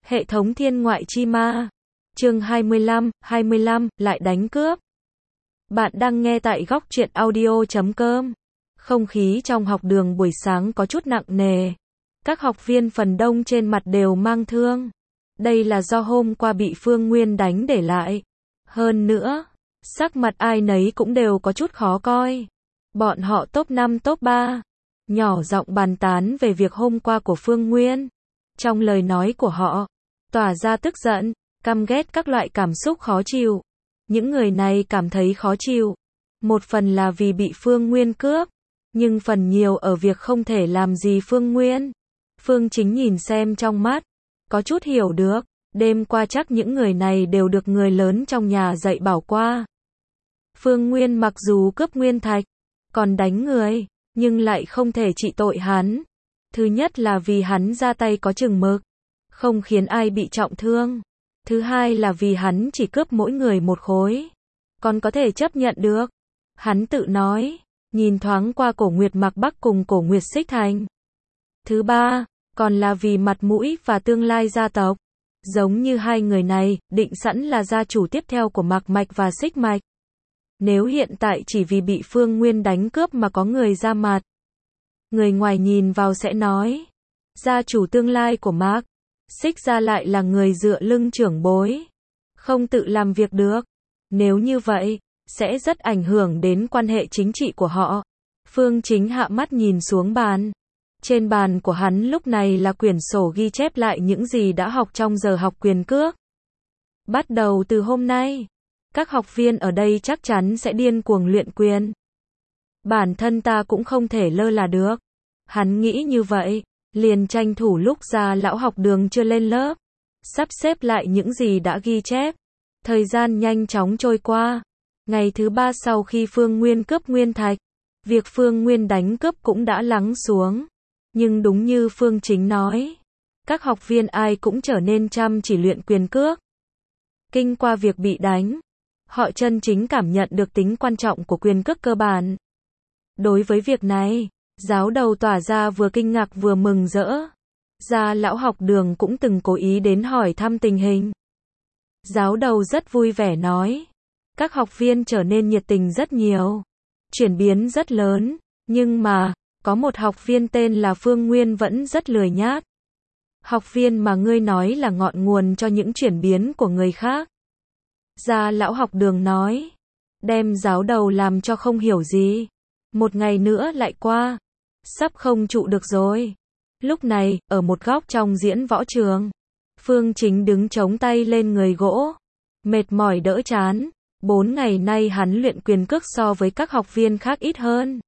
Hệ thống thiên ngoại chi ma. Chương 25, lại đánh cướp. Bạn đang nghe tại góc truyện audio.com. Không khí trong học đường buổi sáng có chút nặng nề. Các học viên phần đông trên mặt đều mang thương. Đây là do hôm qua bị Phương Nguyên đánh để lại. Hơn nữa, sắc mặt ai nấy cũng đều có chút khó coi. Bọn họ top 5 top 3. Nhỏ giọng bàn tán về việc hôm qua của Phương Nguyên. Trong lời nói của họ, tỏa ra tức giận, căm ghét các loại cảm xúc khó chịu. Những người này cảm thấy khó chịu. Một phần là vì bị Phương Nguyên cướp, nhưng phần nhiều ở việc không thể làm gì Phương Nguyên. Phương Chính nhìn xem trong mắt, có chút hiểu được, đêm qua chắc những người này đều được người lớn trong nhà dạy bảo qua. Phương Nguyên mặc dù cướp nguyên thạch, còn đánh người, nhưng lại không thể trị tội hắn. Thứ nhất là vì hắn ra tay có chừng mực, không khiến ai bị trọng thương. Thứ hai là vì hắn chỉ cướp mỗi người một khối, còn có thể chấp nhận được. Hắn tự nói, nhìn thoáng qua Cổ Nguyệt Mạc Bắc cùng Cổ Nguyệt Xích Thành. Thứ ba, còn là vì mặt mũi và tương lai gia tộc. Giống như hai người này, định sẵn là gia chủ tiếp theo của Mạc Mạch và Xích Mạch. Nếu hiện tại chỉ vì bị Phương Nguyên đánh cướp mà có người ra mặt, người ngoài nhìn vào sẽ nói, gia chủ tương lai của Mạc Xích gia lại là người dựa lưng trưởng bối, không tự làm việc được. Nếu như vậy, sẽ rất ảnh hưởng đến quan hệ chính trị của họ. Phương Chính hạ mắt nhìn xuống bàn. Trên bàn của hắn lúc này là quyển sổ ghi chép lại những gì đã học trong giờ học quyền cước. Bắt đầu từ hôm nay, các học viên ở đây chắc chắn sẽ điên cuồng luyện quyền. Bản thân ta cũng không thể lơ là được. Hắn nghĩ như vậy, liền tranh thủ lúc ra lão học đường chưa lên lớp, sắp xếp lại những gì đã ghi chép. Thời gian nhanh chóng trôi qua. Ngày thứ ba sau khi Phương Nguyên cướp nguyên thạch, việc Phương Nguyên đánh cướp cũng đã lắng xuống. Nhưng đúng như Phương Chính nói, các học viên ai cũng trở nên chăm chỉ luyện quyền cước. Kinh qua việc bị đánh, họ chân chính cảm nhận được tính quan trọng của quyền cước cơ bản. Đối với việc này, giáo đầu tỏa ra vừa kinh ngạc vừa mừng rỡ. Gia lão học đường cũng từng cố ý đến hỏi thăm tình hình. Giáo đầu rất vui vẻ nói, các học viên trở nên nhiệt tình rất nhiều, chuyển biến rất lớn, nhưng mà, có một học viên tên là Phương Nguyên vẫn rất lười nhác. Học viên mà ngươi nói là ngọn nguồn cho những chuyển biến của người khác. Gia lão học đường nói, đem giáo đầu làm cho không hiểu gì. Một ngày nữa lại qua, sắp không trụ được rồi. Lúc này, ở một góc trong diễn võ trường, Phương Chính đứng chống tay lên người gỗ, mệt mỏi đỡ chán. 4 ngày nay hắn luyện quyền cước so với các học viên khác ít hơn,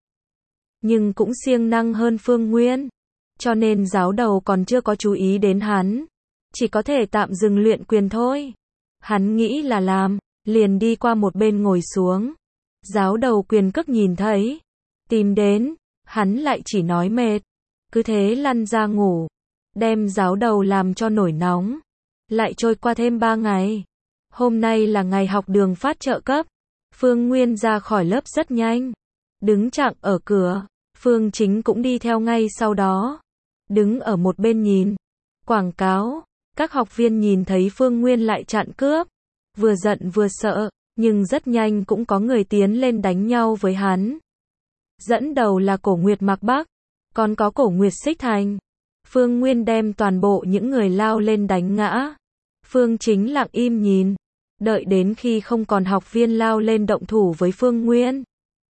nhưng cũng siêng năng hơn Phương Nguyên, cho nên giáo đầu còn chưa có chú ý đến hắn, chỉ có thể tạm dừng luyện quyền thôi. Hắn nghĩ là làm, liền đi qua một bên ngồi xuống. Giáo đầu quyền cước nhìn thấy, tìm đến, hắn lại chỉ nói mệt, cứ thế lăn ra ngủ, đem giáo đầu làm cho nổi nóng. Lại trôi qua thêm 3 ngày. Hôm nay là ngày học đường phát trợ cấp. Phương Nguyên ra khỏi lớp rất nhanh, đứng chặn ở cửa. Phương Chính cũng đi theo ngay sau đó, đứng ở một bên nhìn quảng cáo. Các học viên nhìn thấy Phương Nguyên lại chặn cướp, vừa giận vừa sợ, nhưng rất nhanh cũng có người tiến lên đánh nhau với hắn. Dẫn đầu là Cổ Nguyệt Mạc Bắc, còn có Cổ Nguyệt Xích Thành. Phương Nguyên đem toàn bộ những người lao lên đánh ngã. Phương Chính lặng im nhìn, đợi đến khi không còn học viên lao lên động thủ với Phương Nguyên.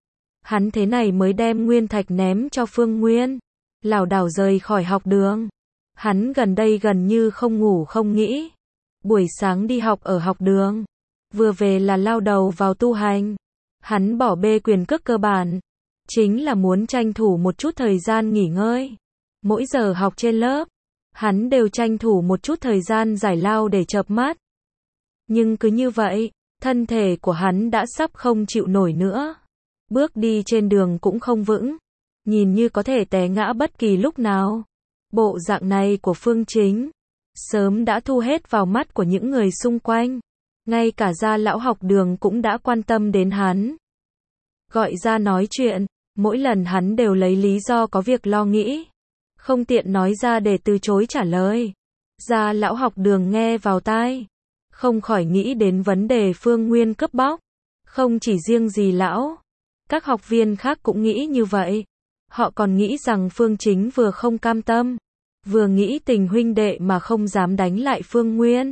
Hắn thế này mới đem nguyên thạch ném cho Phương Nguyên, lảo đảo rời khỏi học đường. Hắn gần đây gần như không ngủ không nghỉ. Buổi sáng đi học ở học đường, vừa về là lao đầu vào tu hành. Hắn bỏ bê quyền cước cơ bản, chính là muốn tranh thủ một chút thời gian nghỉ ngơi. Mỗi giờ học trên lớp, hắn đều tranh thủ một chút thời gian giải lao để chợp mắt. Nhưng cứ như vậy, thân thể của hắn đã sắp không chịu nổi nữa. Bước đi trên đường cũng không vững, nhìn như có thể té ngã bất kỳ lúc nào. Bộ dạng này của Phương Chính sớm đã thu hết vào mắt của những người xung quanh. Ngay cả gia lão học đường cũng đã quan tâm đến hắn, gọi ra nói chuyện. Mỗi lần hắn đều lấy lý do có việc lo nghĩ, không tiện nói ra để từ chối trả lời. Gia lão học đường nghe vào tai, không khỏi nghĩ đến vấn đề Phương Nguyên cướp bóc. Không chỉ riêng gì lão, các học viên khác cũng nghĩ như vậy. Họ còn nghĩ rằng Phương Chính vừa không cam tâm, vừa nghĩ tình huynh đệ mà không dám đánh lại Phương Nguyên.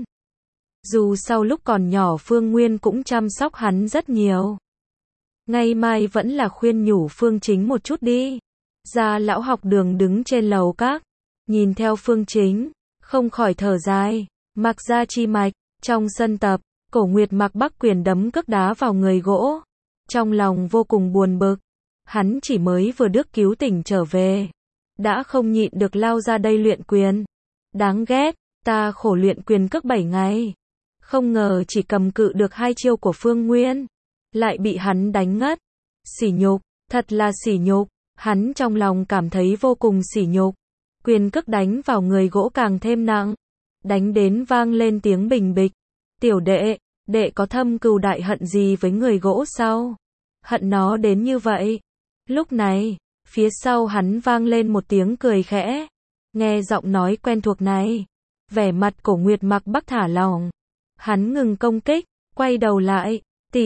Dù sau lúc còn nhỏ Phương Nguyên cũng chăm sóc hắn rất nhiều. Ngày mai vẫn là khuyên nhủ Phương Chính một chút đi. Gia lão học đường đứng trên lầu các, nhìn theo Phương Chính, không khỏi thở dài. Mặc Gia chi mạch, trong sân tập, Cổ Nguyệt Mặc Bắc quyền đấm cước đá vào người gỗ. Trong lòng vô cùng buồn bực, hắn chỉ mới vừa được cứu tỉnh trở về, đã không nhịn được lao ra đây luyện quyền. Đáng ghét, ta khổ luyện quyền cước 7 ngày. Không ngờ chỉ cầm cự được 2 chiêu của Phương Nguyên, lại bị hắn đánh ngất. Sỉ nhục, thật là sỉ nhục, hắn trong lòng cảm thấy vô cùng sỉ nhục. Quyền cước đánh vào người gỗ càng thêm nặng, đánh đến vang lên tiếng bình bịch. Tiểu đệ, đệ có thâm cừu đại hận gì với người gỗ sao? Hận nó đến như vậy. Lúc này, phía sau hắn vang lên một tiếng cười khẽ. Nghe giọng nói quen thuộc này, vẻ mặt Cổ Nguyệt Mặc Bắc thả lỏng. Hắn ngừng công kích, quay đầu lại,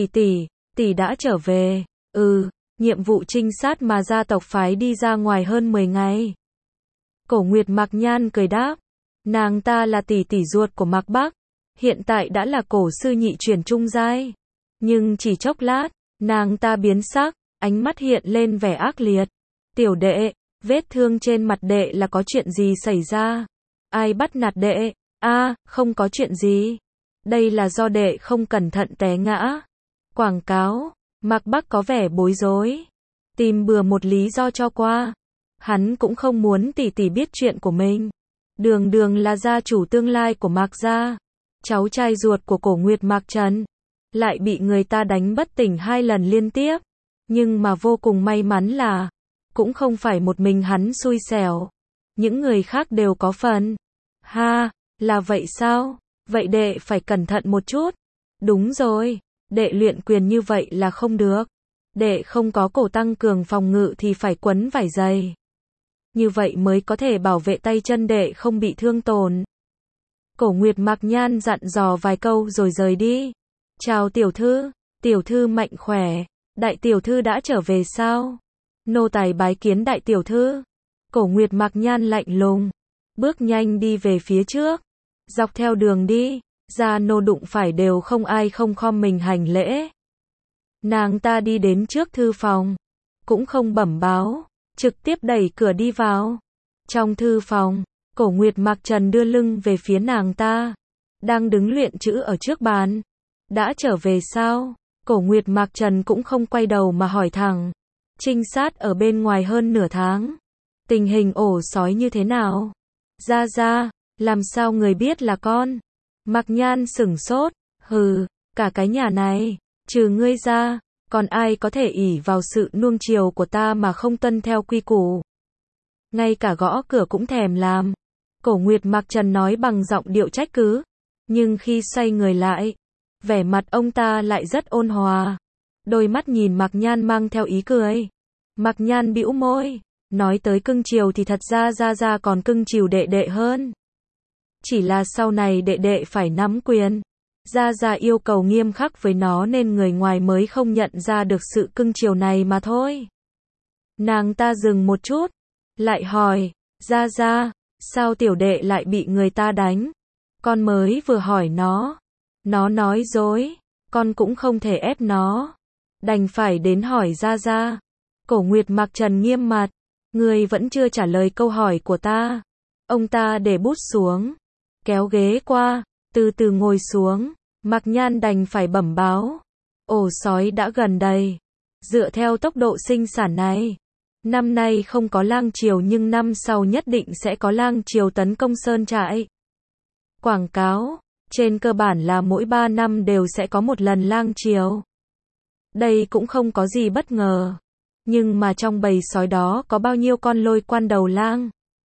tỷ đã trở về. Nhiệm vụ trinh sát mà gia tộc phái đi ra ngoài hơn 10 ngày. Cổ Nguyệt Mặc Nhan cười đáp, nàng ta là tỷ ruột của Mặc Bắc, hiện tại đã là cổ sư nhị chuyển trung giai. Nhưng chỉ chốc lát, nàng ta biến sắc, ánh mắt hiện lên vẻ ác liệt. Tiểu đệ, vết thương trên mặt đệ là có chuyện gì xảy ra? Ai bắt nạt đệ? Không có chuyện gì. Đây là do đệ không cẩn thận té ngã. Quảng cáo, Mặc Bắc có vẻ bối rối, tìm bừa một lý do cho qua. Hắn cũng không muốn tỷ biết chuyện của mình. Đường là gia chủ tương lai của Mạc gia, cháu trai ruột của Cổ Nguyệt Mạc Trần, lại bị người ta đánh bất tỉnh 2 lần liên tiếp. Nhưng mà vô cùng may mắn là, cũng không phải một mình hắn xui xẻo, những người khác đều có phần. Là vậy sao? Vậy đệ phải cẩn thận một chút. Đúng rồi, đệ luyện quyền như vậy là không được. Đệ không có cổ tăng cường phòng ngự thì phải quấn vải dày. Như vậy mới có thể bảo vệ tay chân đệ không bị thương tổn. Cổ Nguyệt Mặc Nhan dặn dò vài câu rồi rời đi. Chào tiểu thư mạnh khỏe, đại tiểu thư đã trở về sao? Nô tài bái kiến đại tiểu thư. Cổ Nguyệt Mặc Nhan lạnh lùng, bước nhanh đi về phía trước. Dọc theo đường đi, gia nô đụng phải đều không ai không khom mình hành lễ. Nàng ta đi đến trước thư phòng, cũng không bẩm báo, trực tiếp đẩy cửa đi vào. Trong thư phòng, Cổ Nguyệt Mặc Trần đưa lưng về phía nàng ta, đang đứng luyện chữ ở trước bàn. Đã trở về sao? Cổ Nguyệt Mặc Trần cũng không quay đầu mà hỏi thẳng. Trinh sát ở bên ngoài hơn nửa tháng, tình hình ổ sói như thế nào? Ra, làm sao người biết là con? Mặc Nhan sửng sốt, cả cái nhà này, trừ ngươi ra, còn ai có thể ỷ vào sự nuông chiều của ta mà không tuân theo quy củ? Ngay cả gõ cửa cũng thèm làm. Cổ Nguyệt Mặc Trần nói bằng giọng điệu trách cứ, nhưng khi xoay người lại, vẻ mặt ông ta lại rất ôn hòa. Đôi mắt nhìn Mặc Nhan mang theo ý cười. Mặc Nhan bĩu môi, nói tới cưng chiều thì thật ra Gia còn cưng chiều đệ hơn. Chỉ là sau này đệ phải nắm quyền. Gia yêu cầu nghiêm khắc với nó nên người ngoài mới không nhận ra được sự cưng chiều này mà thôi. Nàng ta dừng một chút, lại hỏi, Gia, sao tiểu đệ lại bị người ta đánh? Con mới vừa hỏi nó nói dối, con cũng không thể ép nó, đành phải đến hỏi Gia. Cổ Nguyệt Mặc Trần nghiêm mặt, ngươi vẫn chưa trả lời câu hỏi của ta. Ông ta để bút xuống, kéo ghế qua, từ từ ngồi xuống. Mặc Nhan đành phải bẩm báo, ổ sói đã gần đầy. Dựa theo tốc độ sinh sản này, năm nay không có lang triều nhưng năm sau nhất định sẽ có lang triều tấn công sơn trại. Quảng cáo, trên cơ bản là mỗi 3 năm đều sẽ có một lần lang triều. Đây cũng không có gì bất ngờ. Nhưng mà trong bầy sói đó có bao nhiêu con lôi quan đầu lang?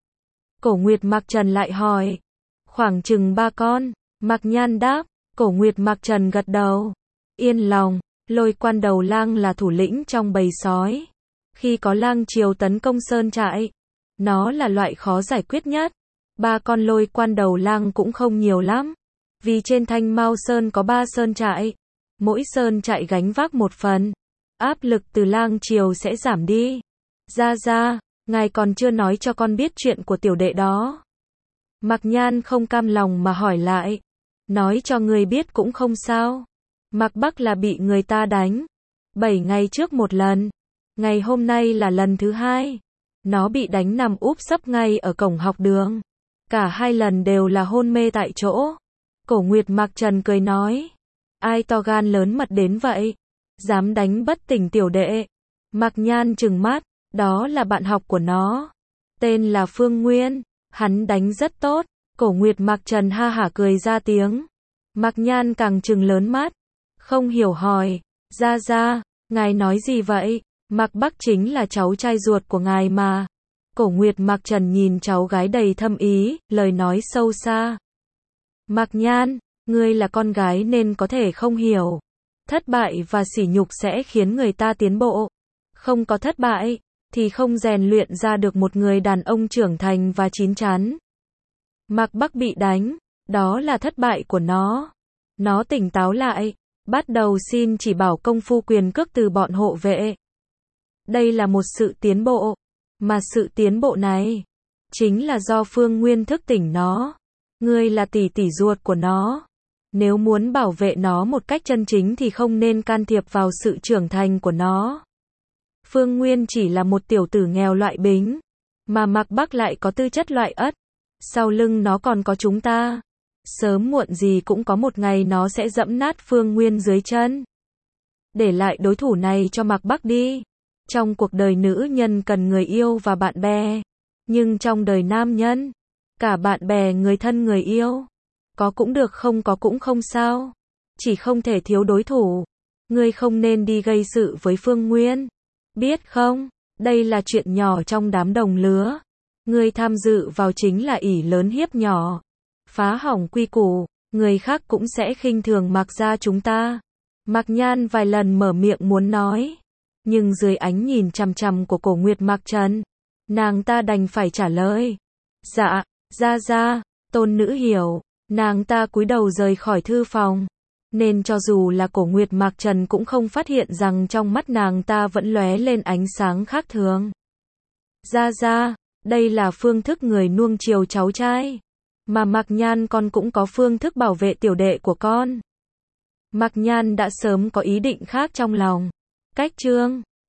Cổ Nguyệt Mặc Trần lại hỏi. Khoảng chừng 3 con. Mặc Nhan đáp. Cổ Nguyệt Mặc Trần gật đầu. Yên lòng, lôi quan đầu lang là thủ lĩnh trong bầy sói. Khi có lang triều tấn công sơn trại, nó là loại khó giải quyết nhất. Ba con lôi quan đầu lang cũng không nhiều lắm. Vì trên Thanh Mao Sơn có 3 sơn trại. Mỗi sơn trại gánh vác một phần. Áp lực từ lang triều sẽ giảm đi. Gia, ngài còn chưa nói cho con biết chuyện của tiểu đệ đó. Mạc Nhan không cam lòng mà hỏi lại. Nói cho người biết cũng không sao. Mạc Bắc là bị người ta đánh. 7 ngày trước một lần. Ngày hôm nay là lần thứ 2. Nó bị đánh nằm úp sấp ngay ở cổng học đường. Cả 2 lần đều là hôn mê tại chỗ. Cổ Nguyệt Mạc Trần cười nói. Ai to gan lớn mật đến vậy? Dám đánh bất tỉnh tiểu đệ. Mạc Nhan trừng mắt. Đó là bạn học của nó. Tên là Phương Nguyên. Hắn đánh rất tốt. Cổ Nguyệt Mạc Trần ha hả cười ra tiếng. Mạc Nhan càng trừng lớn mắt. Không hiểu hỏi. Ra, ngài nói gì vậy? Mạc Bắc chính là cháu trai ruột của ngài mà. Cổ Nguyệt Mạc Trần nhìn cháu gái đầy thâm ý, lời nói sâu xa. Mạc Nhan, ngươi là con gái nên có thể không hiểu. Thất bại và sỉ nhục sẽ khiến người ta tiến bộ. Không có thất bại, thì không rèn luyện ra được một người đàn ông trưởng thành và chín chắn. Mạc Bắc bị đánh, đó là thất bại của nó. Nó tỉnh táo lại, bắt đầu xin chỉ bảo công phu quyền cước từ bọn hộ vệ. Đây là một sự tiến bộ, mà sự tiến bộ này chính là do Phương Nguyên thức tỉnh nó. Ngươi là tỷ tỷ ruột của nó. Nếu muốn bảo vệ nó một cách chân chính thì không nên can thiệp vào sự trưởng thành của nó. Phương Nguyên chỉ là một tiểu tử nghèo loại bính, mà Mạc Bắc lại có tư chất loại ất. Sau lưng nó còn có chúng ta. Sớm muộn gì cũng có một ngày nó sẽ dẫm nát Phương Nguyên dưới chân. Để lại đối thủ này cho Mạc Bắc đi. Trong cuộc đời nữ nhân cần người yêu và bạn bè. Nhưng trong đời nam nhân, cả bạn bè, người thân, người yêu. Có cũng được, không có cũng không sao. Chỉ không thể thiếu đối thủ. Ngươi không nên đi gây sự với Phương Nguyên. Biết không, đây là chuyện nhỏ trong đám đồng lứa. Ngươi tham dự vào chính là ỷ lớn hiếp nhỏ. Phá hỏng quy củ, người khác cũng sẽ khinh thường Mạc gia chúng ta. Mạc Nhan vài lần mở miệng muốn nói. Nhưng dưới ánh nhìn chằm chằm của Cổ Nguyệt Mạc Trần, nàng ta đành phải trả lời. Dạ, ra, tôn nữ hiểu. Nàng ta cúi đầu rời khỏi thư phòng. Nên cho dù là Cổ Nguyệt Mạc Trần cũng không phát hiện rằng trong mắt nàng ta vẫn lóe lên ánh sáng khác thường. Ra, đây là phương thức người nuông chiều cháu trai. Mà Mạc Nhan con cũng có phương thức bảo vệ tiểu đệ của con. Mạc Nhan đã sớm có ý định khác trong lòng. Cách chương